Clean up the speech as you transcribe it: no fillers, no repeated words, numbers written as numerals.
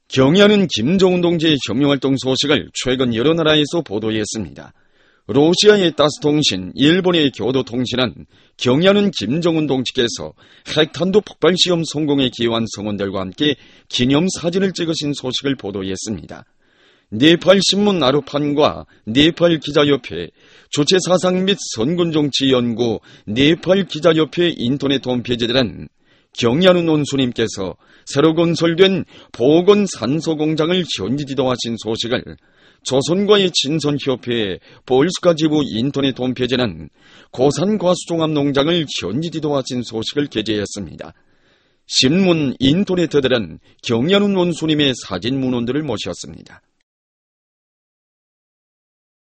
경야는 김정은 동지의 혁명활동 소식을 최근 여러 나라에서 보도했습니다. 러시아의 따스통신, 일본의 교도통신은 경야는 김정은 동지께서 핵탄두 폭발시험 성공에 기여한 성원들과 함께 기념사진을 찍으신 소식을 보도했습니다. 네팔 신문 아르판과 네팔 기자협회, 주체사상 및 선군정치연구 네팔 기자협회 인터넷 홈페이지들은 경야는 원수님께서 새로 건설된 보건 산소공장을 현지 지도하신 소식을, 조선과의 친선협회의 볼스카 지부 인터넷 홈페이지는 고산과수종합농장을 현지 지도하신 소식을 게재했습니다. 신문 인터넷들은 경야는 원수님의 사진 문헌들을 모셨습니다.